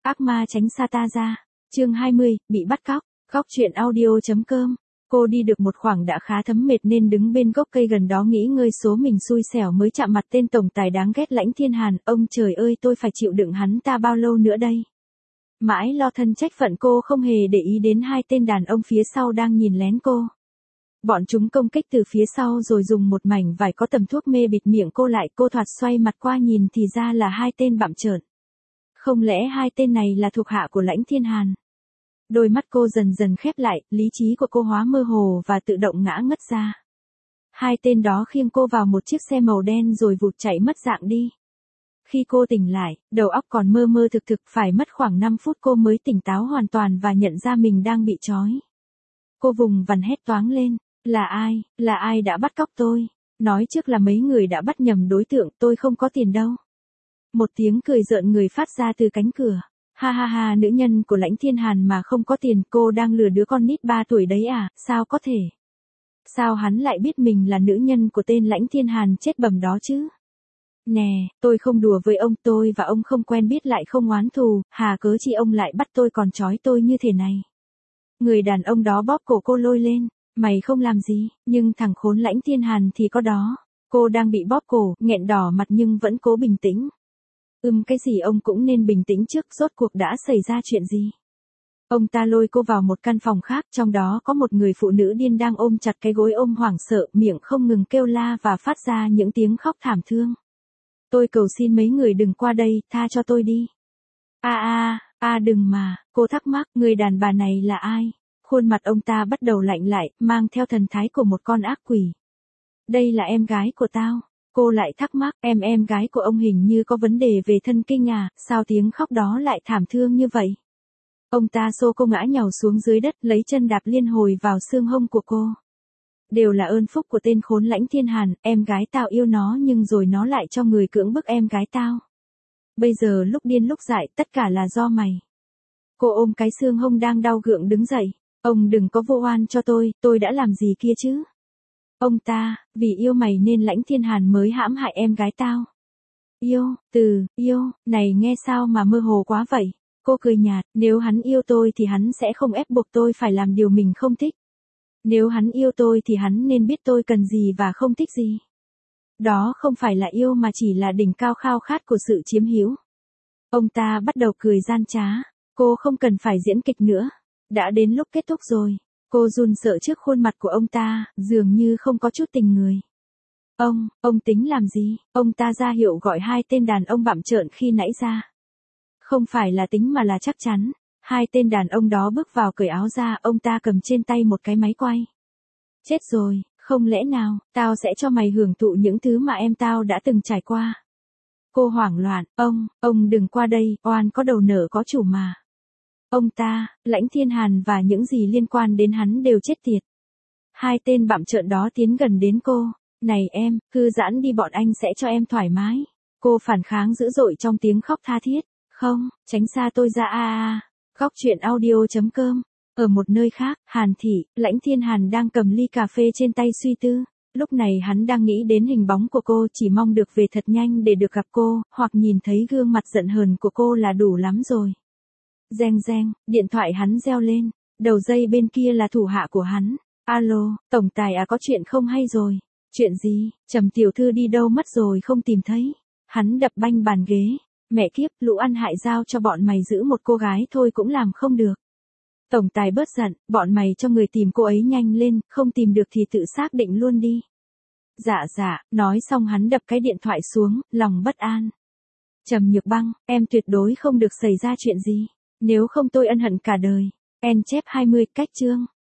Ác ma tránh xa ta ra. Chương 20, bị bắt cóc. Góc truyện audio.com. Cô đi được một khoảng đã khá thấm mệt nên đứng bên gốc cây gần đó nghĩ ngơi số mình xui xẻo mới chạm mặt tên tổng tài đáng ghét Lãnh Thiên Hàn. Ông trời ơi, tôi phải chịu đựng hắn ta bao lâu nữa đây? Mãi lo thân trách phận, cô không hề để ý đến hai tên đàn ông phía sau đang nhìn lén cô. Bọn chúng công kích từ phía sau rồi dùng một mảnh vải có tầm thuốc mê bịt miệng cô lại. Cô thoạt xoay mặt qua nhìn thì ra là hai tên bặm trợn. Không lẽ hai tên này là thuộc hạ của Lãnh Thiên Hàn? Đôi mắt cô dần dần khép lại, lý trí của cô hóa mơ hồ và tự động ngã ngất ra. Hai tên đó khiêng cô vào một chiếc xe màu đen rồi vụt chạy mất dạng đi. Khi cô tỉnh lại, đầu óc còn mơ mơ thực thực, phải mất khoảng 5 phút cô mới tỉnh táo hoàn toàn và nhận ra mình đang bị trói. Cô vùng vằng hét toáng lên, là ai đã bắt cóc tôi? Nói trước là mấy người đã bắt nhầm đối tượng, tôi không có tiền đâu. Một tiếng cười rợn người phát ra từ cánh cửa. Ha ha ha, nữ nhân của Lãnh Thiên Hàn mà không có tiền, cô đang lừa đứa con nít 3 tuổi đấy à, sao có thể? Sao hắn lại biết mình là nữ nhân của tên Lãnh Thiên Hàn chết bầm đó chứ? Nè, tôi không đùa với ông, tôi và ông không quen biết lại không oán thù, hà cớ chi ông lại bắt tôi còn trói tôi như thế này? Người đàn ông đó bóp cổ cô lôi lên, mày không làm gì, nhưng thằng khốn Lãnh Thiên Hàn thì có đó. Cô đang bị bóp cổ, nghẹn đỏ mặt nhưng vẫn cố bình tĩnh. Cái gì, ông cũng nên bình tĩnh trước, rốt cuộc đã xảy ra chuyện gì? Ông ta lôi cô vào một căn phòng khác, trong đó có một người phụ nữ điên đang ôm chặt cái gối ôm hoảng sợ, miệng không ngừng kêu la và phát ra những tiếng khóc thảm thương. Tôi cầu xin mấy người đừng qua đây, tha cho tôi đi. Đừng mà, cô thắc mắc, người đàn bà này là ai? Khuôn mặt ông ta bắt đầu lạnh lại, mang theo thần thái của một con ác quỷ. Đây là em gái của tao. Cô lại thắc mắc, em gái của ông hình như có vấn đề về thân kinh à, sao tiếng khóc đó lại thảm thương như vậy? Ông ta xô cô ngã nhào xuống dưới đất, lấy chân đạp liên hồi vào xương hông của cô. Đều là ơn phúc của tên khốn Lãnh Thiên Hàn, em gái tao yêu nó nhưng rồi nó lại cho người cưỡng bức em gái tao. Bây giờ lúc điên lúc dại, tất cả là do mày. Cô ôm cái xương hông đang đau gượng đứng dậy. Ông đừng có vô oan cho tôi đã làm gì kia chứ? Ông ta, vì yêu mày nên Lãnh Thiên Hàn mới hãm hại em gái tao. Yêu, này nghe sao mà mơ hồ quá vậy? Cô cười nhạt, nếu hắn yêu tôi thì hắn sẽ không ép buộc tôi phải làm điều mình không thích. Nếu hắn yêu tôi thì hắn nên biết tôi cần gì và không thích gì. Đó không phải là yêu mà chỉ là đỉnh cao khao khát của sự chiếm hữu. Ông ta bắt đầu cười gian trá, cô không cần phải diễn kịch nữa. Đã đến lúc kết thúc rồi. Cô run sợ trước khuôn mặt của ông ta, dường như không có chút tình người. Ông tính làm gì? Ông ta ra hiệu gọi hai tên đàn ông bặm trợn khi nãy ra. Không phải là tính mà là chắc chắn. Hai tên đàn ông đó bước vào cởi áo ra, ông ta cầm trên tay một cái máy quay. Chết rồi, không lẽ nào, tao sẽ cho mày hưởng thụ những thứ mà em tao đã từng trải qua. Cô hoảng loạn, ông đừng qua đây, oan có đầu nợ có chủ mà. Ông ta, Lãnh Thiên Hàn và những gì liên quan đến hắn đều chết tiệt. Hai tên bặm trợn đó tiến gần đến cô. Này em, thư giãn đi, bọn anh sẽ cho em thoải mái. Cô phản kháng dữ dội trong tiếng khóc tha thiết. Không, tránh xa tôi ra. Góc truyện audio.com. Ở một nơi khác, Hàn Thị, Lãnh Thiên Hàn đang cầm ly cà phê trên tay suy tư. Lúc này hắn đang nghĩ đến hình bóng của cô, chỉ mong được về thật nhanh để được gặp cô, hoặc nhìn thấy gương mặt giận hờn của cô là đủ lắm rồi. Reng reng, điện thoại hắn reo lên. Đầu dây bên kia là thủ hạ của hắn. Alo, tổng tài à, có chuyện không hay rồi. Chuyện gì? Trầm tiểu thư đi đâu mất rồi không tìm thấy. Hắn đập banh bàn ghế. Mẹ kiếp, lũ ăn hại, giao cho bọn mày giữ một cô gái thôi cũng làm không được. Tổng tài bớt giận, bọn mày cho người tìm cô ấy nhanh lên, không tìm được thì tự xác định luôn đi. Dạ, nói xong hắn đập cái điện thoại xuống, lòng bất an. Trầm Nhược Băng, em tuyệt đối không được xảy ra chuyện gì. Nếu không tôi ân hận cả đời. En chép 20 cách chương.